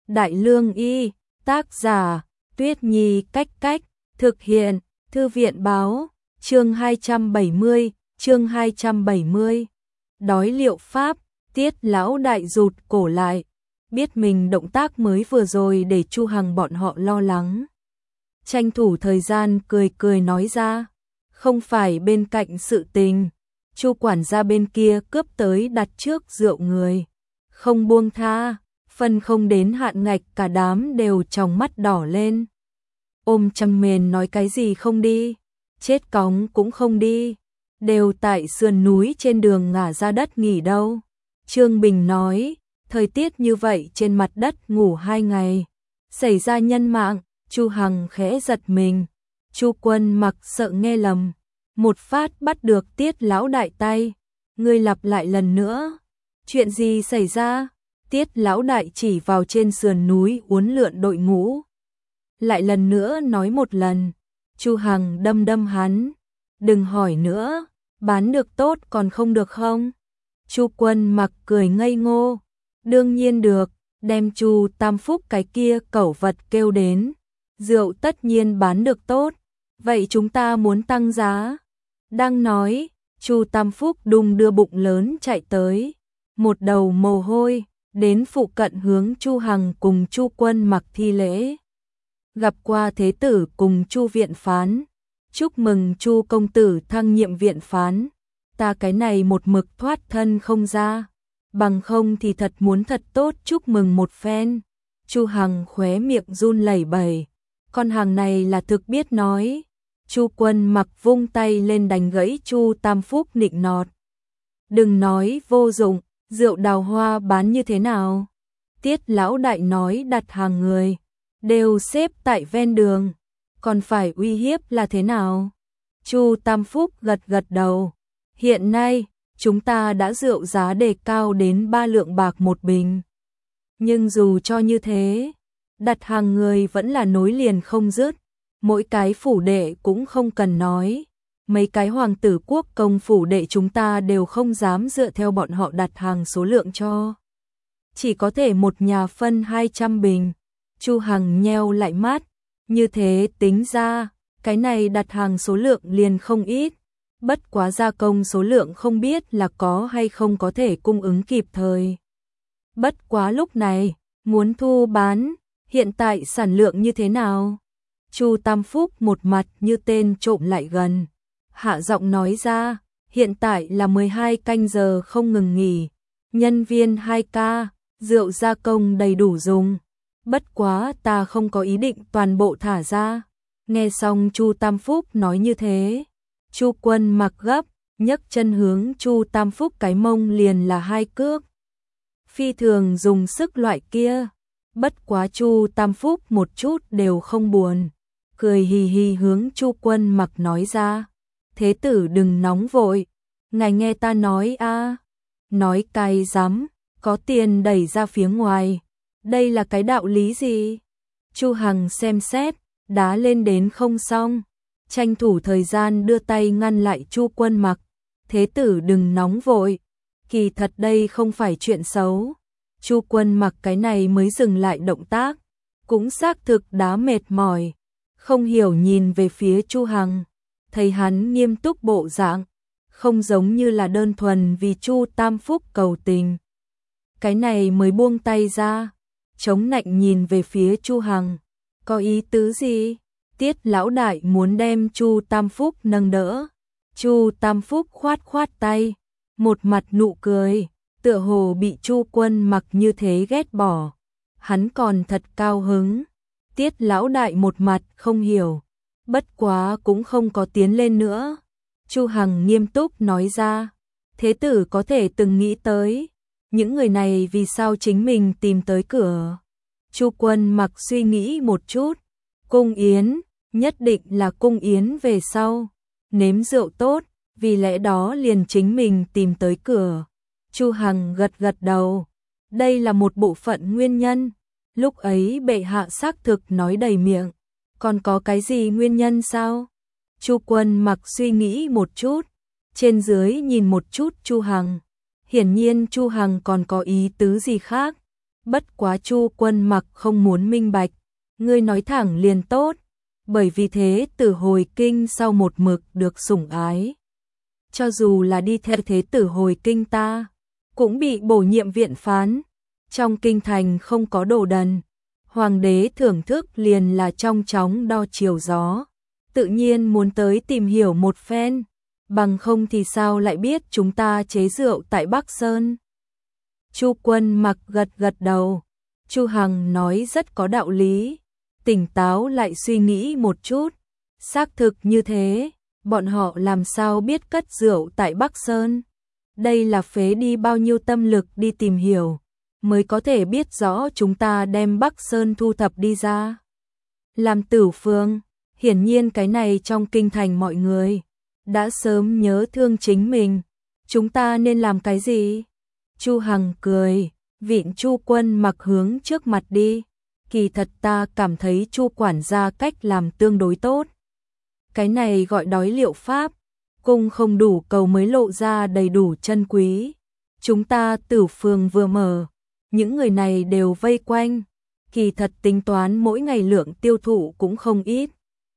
Đại Lương Y, tác giả, Tuyết Nhi Cách Cách, thực hiện, Thư viện báo, chương 270. Đói liệu pháp, Tiết lão đại rụt cổ lại, biết mình động tác mới vừa rồi để Chu Hằng bọn họ lo lắng. Tranh thủ thời gian cười cười nói ra, không phải bên cạnh sự tình, Chu quản gia bên kia cướp tới đặt trước rượu người, không buông tha, phần không đến hạn ngạch cả đám đều tròng mắt đỏ lên. Ôm chăm mền nói cái gì không đi, chết cóng cũng không đi, đều tại sườn núi trên đường ngả ra đất nghỉ đâu. Trương Bình nói, thời tiết như vậy trên mặt đất ngủ 2 ngày, xảy ra nhân mạng. Chu Hằng khẽ giật mình, Chu Quân Mặc sợ nghe lầm, một phát bắt được Tiết lão đại tay, ngươi lặp lại lần nữa, chuyện gì xảy ra? Tiết lão đại chỉ vào trên sườn núi uốn lượn đội ngũ, lại lần nữa nói một lần. Chu Hằng đâm hắn, đừng hỏi nữa, bán được tốt còn không được không? Chu Quân Mặc cười ngây ngô, đương nhiên được, đem Chu Tam Phúc cái kia cẩu vật kêu đến. Rượu tất nhiên bán được tốt, vậy chúng ta muốn tăng giá. Đang nói, Chu Tam Phúc đùng đưa bụng lớn chạy tới, một đầu mồ hôi, đến phụ cận hướng Chu Hằng cùng Chu Quân Mặc thi lễ. Gặp qua thế tử cùng Chu viện phán, chúc mừng Chu công tử thăng nhiệm viện phán, ta cái này một mực thoát thân không ra, bằng không thì thật muốn thật tốt chúc mừng một phen. Chu Hằng khóe miệng run lẩy bẩy. Con hàng này là thực biết nói. Chu Quân Mặc vung tay lên đánh gãy Chu Tam Phúc nịnh nọt. Đừng nói vô dụng, rượu đào hoa bán như thế nào? Tiết lão đại nói đặt hàng người, đều xếp tại ven đường, còn phải uy hiếp là thế nào? Chu Tam Phúc gật đầu. Hiện nay, chúng ta đã rượu giá đề cao đến 3 lượng bạc một bình. Nhưng dù cho như thế, đặt hàng người vẫn là nối liền không dứt, mỗi cái phủ đệ cũng không cần nói, mấy cái hoàng tử quốc công phủ đệ chúng ta đều không dám dựa theo bọn họ đặt hàng số lượng cho. Chỉ có thể một nhà phân 200 bình. Chu Hằng nheo lại mắt, như thế tính ra, cái này đặt hàng số lượng liền không ít, bất quá gia công số lượng không biết là có hay không có thể cung ứng kịp thời. Bất quá lúc này, muốn thu bán, hiện tại sản lượng như thế nào? Chu Tam Phúc một mặt như tên trộm lại gần, hạ giọng nói ra, hiện tại là 12 canh giờ không ngừng nghỉ, nhân viên 2K, rượu gia công đầy đủ dùng. Bất quá ta không có ý định toàn bộ thả ra. Nghe xong Chu Tam Phúc nói như thế, Chu Quân Mặc gấp, nhấc chân hướng Chu Tam Phúc cái mông liền là 2 cước. Phi thường dùng sức loại kia. Bất quá Chu Tam Phúc một chút đều không buồn, cười hì hì hướng Chu Quân Mặc nói ra, thế tử đừng nóng vội, ngài nghe ta nói a. Nói cay rắm, có tiền đẩy ra phía ngoài, đây là cái đạo lý gì? Chu Hằng xem xét, đá lên đến không xong, tranh thủ thời gian đưa tay ngăn lại Chu Quân Mặc, thế tử đừng nóng vội, kỳ thật đây không phải chuyện xấu. Chu Quân Mặc cái này mới dừng lại động tác, cũng xác thực đã mệt mỏi, không hiểu nhìn về phía Chu Hằng, thấy hắn nghiêm túc bộ dạng, không giống như là đơn thuần vì Chu Tam Phúc cầu tình. Cái này mới buông tay ra, chống nạnh nhìn về phía Chu Hằng, có ý tứ gì? Tiết lão đại muốn đem Chu Tam Phúc nâng đỡ. Chu Tam Phúc khoát tay, một mặt nụ cười, tựa hồ bị Chu Quân Mặc như thế ghét bỏ, hắn còn thật cao hứng. Tiết lão đại một mặt không hiểu, bất quá cũng không có tiến lên nữa. Chu Hằng nghiêm túc nói ra, thế tử có thể từng nghĩ tới, những người này vì sao chính mình tìm tới cửa. Chu Quân Mặc suy nghĩ một chút, cung yến, nhất định là cung yến về sau, nếm rượu tốt, vì lẽ đó liền chính mình tìm tới cửa. Chu Hằng gật đầu, đây là một bộ phận nguyên nhân, lúc ấy bệ hạ xác thực nói đầy miệng, còn có cái gì nguyên nhân sao? Chu Quân Mặc suy nghĩ một chút, trên dưới nhìn một chút Chu Hằng, hiển nhiên Chu Hằng còn có ý tứ gì khác, Bất quá Chu Quân Mặc không muốn minh bạch, ngươi nói thẳng liền tốt, bởi vì thế tử hồi kinh sau một mực được sủng ái. Cho dù là đi theo thế tử hồi kinh ta, cũng bị bổ nhiệm viện phán, trong kinh thành không có đồ đần. Hoàng đế thưởng thức liền là trong chóng đo chiều gió, tự nhiên muốn tới tìm hiểu một phen, bằng không thì sao lại biết chúng ta chế rượu tại Bắc Sơn. Chu Quân Mặc gật gật đầu, Chu Hằng nói rất có đạo lý, tỉnh táo lại suy nghĩ một chút, xác thực như thế, bọn họ làm sao biết cất rượu tại Bắc Sơn, đây là phế đi bao nhiêu tâm lực đi tìm hiểu, mới có thể biết rõ chúng ta đem Bắc Sơn thu thập đi ra. Làm Tử Phương, hiển nhiên cái này trong kinh thành mọi người đã sớm nhớ thương chính mình, chúng ta nên làm cái gì? Chu Hằng cười, vịn Chu Quân Mặc hướng trước mặt đi, kỳ thật ta cảm thấy Chu quản gia cách làm tương đối tốt. Cái này gọi đói liệu pháp, cung không đủ cầu mới lộ ra đầy đủ chân quý. Chúng ta Tử Phương vừa mở, những người này đều vây quanh, kỳ thật tính toán mỗi ngày lượng tiêu thụ cũng không ít.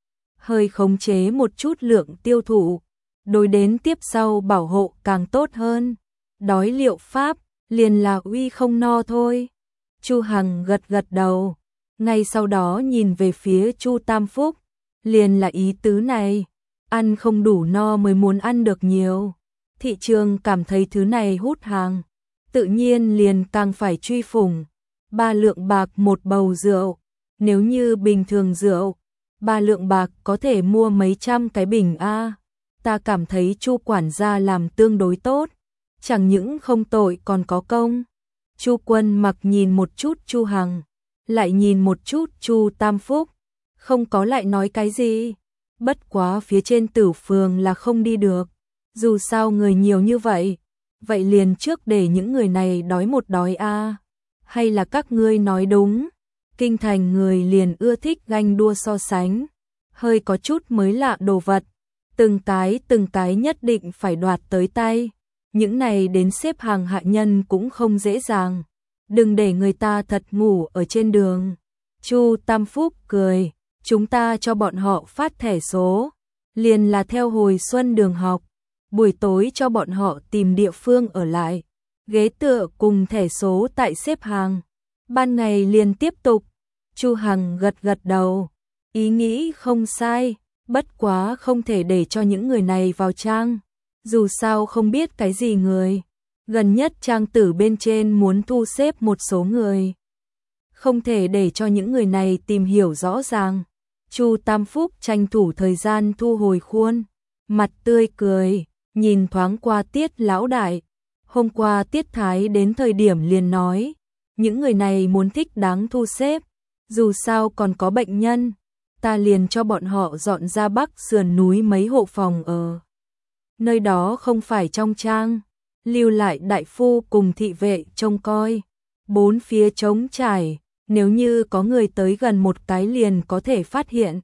Hơi khống chế một chút lượng tiêu thụ, đối đến tiếp sau bảo hộ càng tốt hơn. Đói liệu pháp, liền là uy không no thôi. Chu Hằng gật gật đầu, ngay sau đó nhìn về phía Chu Tam Phúc, liền là ý tứ này, ăn không đủ no mới muốn ăn được nhiều. Thị trường cảm thấy thứ này hút hàng, tự nhiên liền càng phải truy phủng. 3 lượng bạc một bầu rượu, nếu như bình thường rượu, 3 lượng bạc có thể mua mấy trăm cái bình a. Ta cảm thấy Chu quản gia làm tương đối tốt, chẳng những không tội còn có công. Chu Quân Mặc nhìn một chút Chu Hằng, lại nhìn một chút Chu Tam Phúc, không có lại nói cái gì. Bất quá phía trên Tử Phường là không đi được, dù sao người nhiều như vậy, vậy liền trước để những người này đói một đói a. Hay là các ngươi nói đúng, kinh thành người liền ưa thích ganh đua so sánh, hơi có chút mới lạ đồ vật, từng cái nhất định phải đoạt tới tay, những này đến xếp hàng hạ nhân cũng không dễ dàng, đừng để người ta thật ngủ ở trên đường. Chu Tam Phúc cười, chúng ta cho bọn họ phát thẻ số, liền là theo hồi xuân đường học, buổi tối cho bọn họ tìm địa phương ở lại, ghế tựa cùng thẻ số tại xếp hàng, ban ngày liền tiếp tục. Chu Hằng gật gật đầu, ý nghĩ không sai, bất quá không thể để cho những người này vào trang, dù sao không biết cái gì người, gần nhất trang tử bên trên muốn thu xếp một số người, không thể để cho những người này tìm hiểu rõ ràng. Chu Tam Phúc tranh thủ thời gian thu hồi khuôn, mặt tươi cười, nhìn thoáng qua Tiết lão đại. Hôm qua Tiết Thái đến thời điểm liền nói, những người này muốn thích đáng thu xếp, dù sao còn có bệnh nhân, ta liền cho bọn họ dọn ra Bắc sườn núi mấy hộ phòng ở. Nơi đó không phải trong trang, lưu lại đại phu cùng thị vệ trông coi, bốn phía trống trải, nếu như có người tới gần một cái liền có thể phát hiện.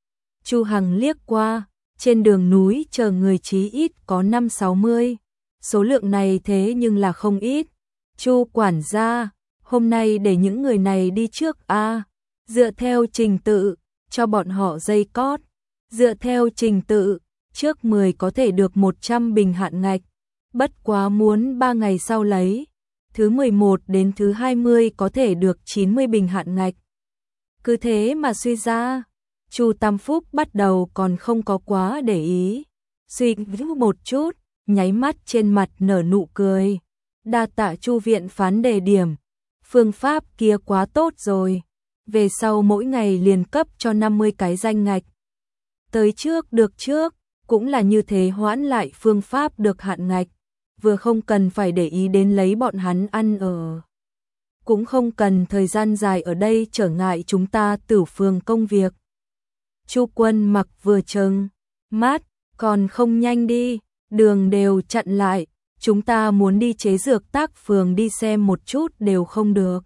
Chu Hằng liếc qua, trên đường núi chờ người chí ít có 5-60. Số lượng này thế nhưng là không ít. Chu quản gia, hôm nay để những người này đi trước a, dựa theo trình tự, cho bọn họ dây cót. Dựa theo trình tự, trước 10 có thể được 100 bình hạn ngạch, bất quá muốn 3 ngày sau lấy. Thứ 11 đến thứ 20 có thể được 90 bình hạn ngạch. Cứ thế mà suy ra, Chu Tam Phúc bắt đầu còn không có quá để ý. Suy nghĩ một chút, nháy mắt trên mặt nở nụ cười. Đa tạ Chu viện phán đề điểm, phương pháp kia quá tốt rồi. Về sau mỗi ngày liền cấp cho 50 cái danh ngạch. Tới trước được trước, cũng là như thế hoãn lại phương pháp được hạn ngạch. Vừa không cần phải để ý đến lấy bọn hắn ăn ở, cũng không cần thời gian dài ở đây trở ngại chúng ta Tử Phường công việc. Chu Quân Mặc vừa trừng mắt, còn không nhanh đi, đường đều chặn lại, chúng ta muốn đi chế dược tác phường đi xem một chút đều không được.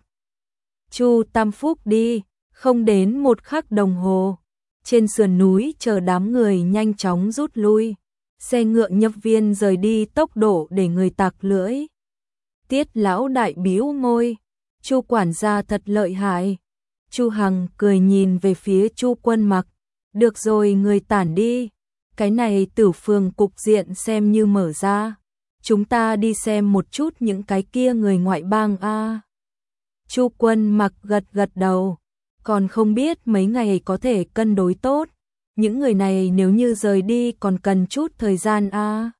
Chu Tam Phúc đi, không đến 1 khắc đồng hồ, trên sườn núi chờ đám người nhanh chóng rút lui. Xe ngựa nhập viên rời đi tốc độ để người tạc lưỡi. Tiết lão đại bĩu môi, Chu quản gia thật lợi hại. Chu Hằng cười nhìn về phía Chu Quân Mặc. Được rồi, người tản đi. Cái này Tử Phường cục diện xem như mở ra. Chúng ta đi xem một chút những cái kia người ngoại bang a. Chu Quân Mặc gật gật đầu. Còn không biết mấy ngày có thể cân đối tốt. Những người này nếu như rời đi còn cần chút thời gian a.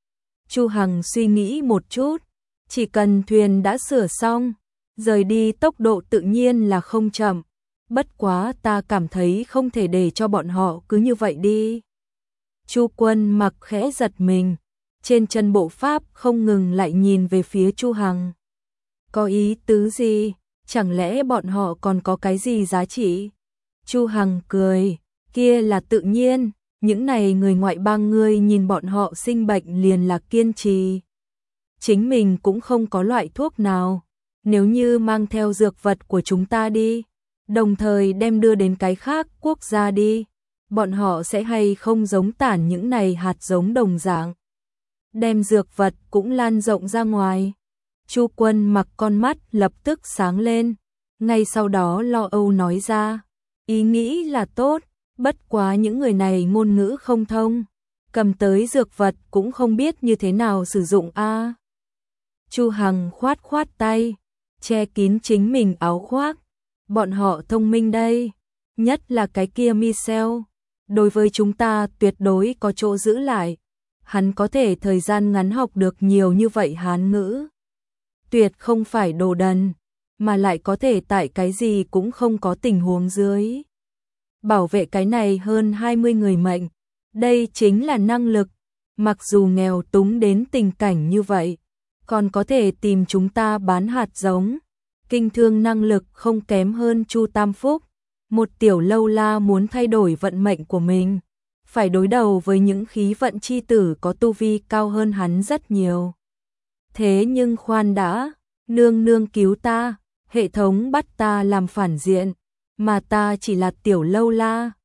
Chu Hằng suy nghĩ một chút. Chỉ cần thuyền đã sửa xong, rời đi tốc độ tự nhiên là không chậm. Bất quá ta cảm thấy không thể để cho bọn họ cứ như vậy đi. Chu Quân Mặc khẽ giật mình, trên chân bộ pháp không ngừng lại nhìn về phía Chu Hằng. Có ý tứ gì? Chẳng lẽ bọn họ còn có cái gì giá trị? Chu Hằng cười, kia là tự nhiên, những này người ngoại bang ngươi nhìn bọn họ sinh bệnh liền là kiên trì. Chính mình cũng không có loại thuốc nào, nếu như mang theo dược vật của chúng ta đi, đồng thời đem đưa đến cái khác quốc gia đi, bọn họ sẽ hay không giống tản những này hạt giống đồng dạng. Đem dược vật cũng lan rộng ra ngoài. Chu Quân Mặc con mắt lập tức sáng lên, ngay sau đó lo âu nói ra, ý nghĩ là tốt, bất quá những người này ngôn ngữ không thông, cầm tới dược vật cũng không biết như thế nào sử dụng a. Chu Hằng khoát khoát tay, che kín chính mình áo khoác, bọn họ thông minh đây, nhất là cái kia Michel, đối với chúng ta tuyệt đối có chỗ giữ lại, hắn có thể thời gian ngắn học được nhiều như vậy Hán ngữ. Tuyệt không phải đồ đần, mà lại có thể tại cái gì cũng không có tình huống dưới. Bảo vệ cái này hơn 20 người mệnh, đây chính là năng lực, mặc dù nghèo túng đến tình cảnh như vậy, còn có thể tìm chúng ta bán hạt giống. Kinh thương năng lực không kém hơn Chu Tam Phúc, một tiểu lâu la muốn thay đổi vận mệnh của mình, phải đối đầu với những khí vận chi tử có tu vi cao hơn hắn rất nhiều. Thế nhưng khoan đã, nương nương cứu ta, hệ thống bắt ta làm phản diện, mà ta chỉ là tiểu lâu la,